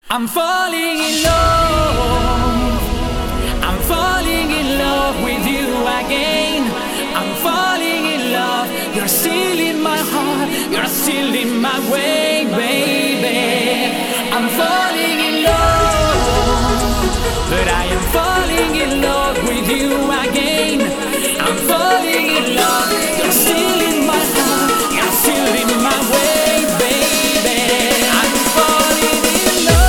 I'm falling in love. I'm falling in love with you again. I'm falling in love. You're still in my heart. You're still in my way, baby. I'm falling in love. But I am falling in love with you again. I'm falling in love. You're still in my heart. You're still in my way, baby. I'm falling in love.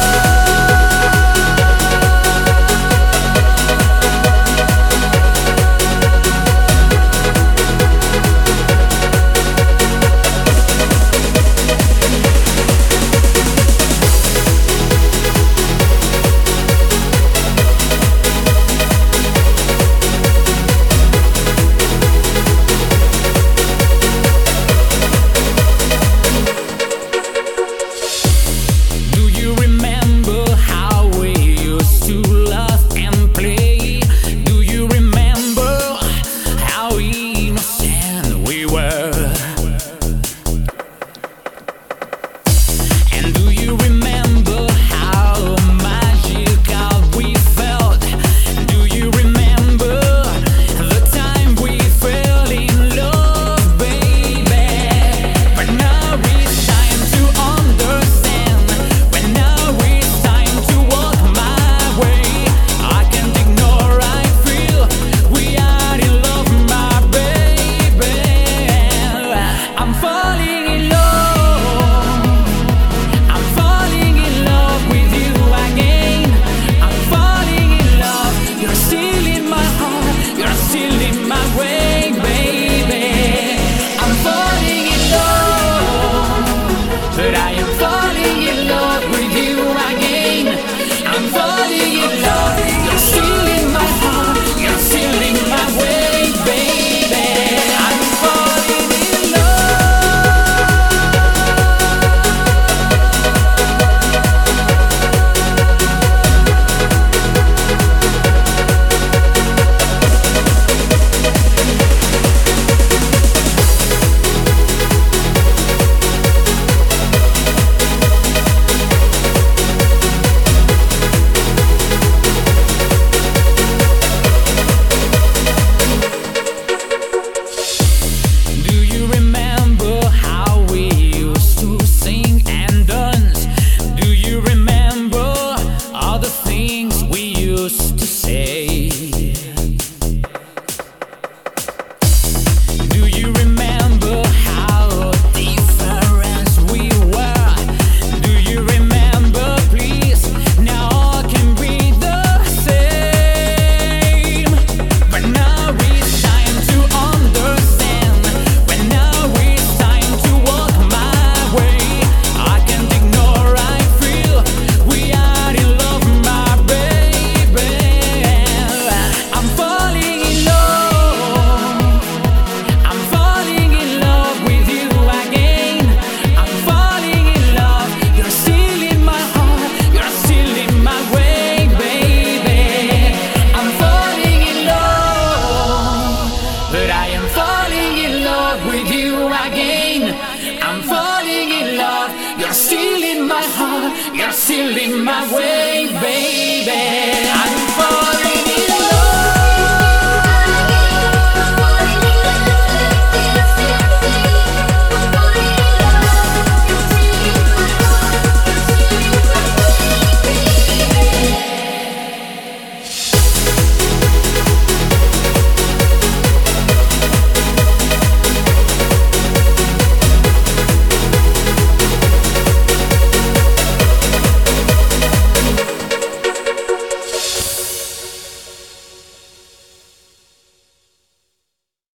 You're still in my heart, you're still in my way, baby.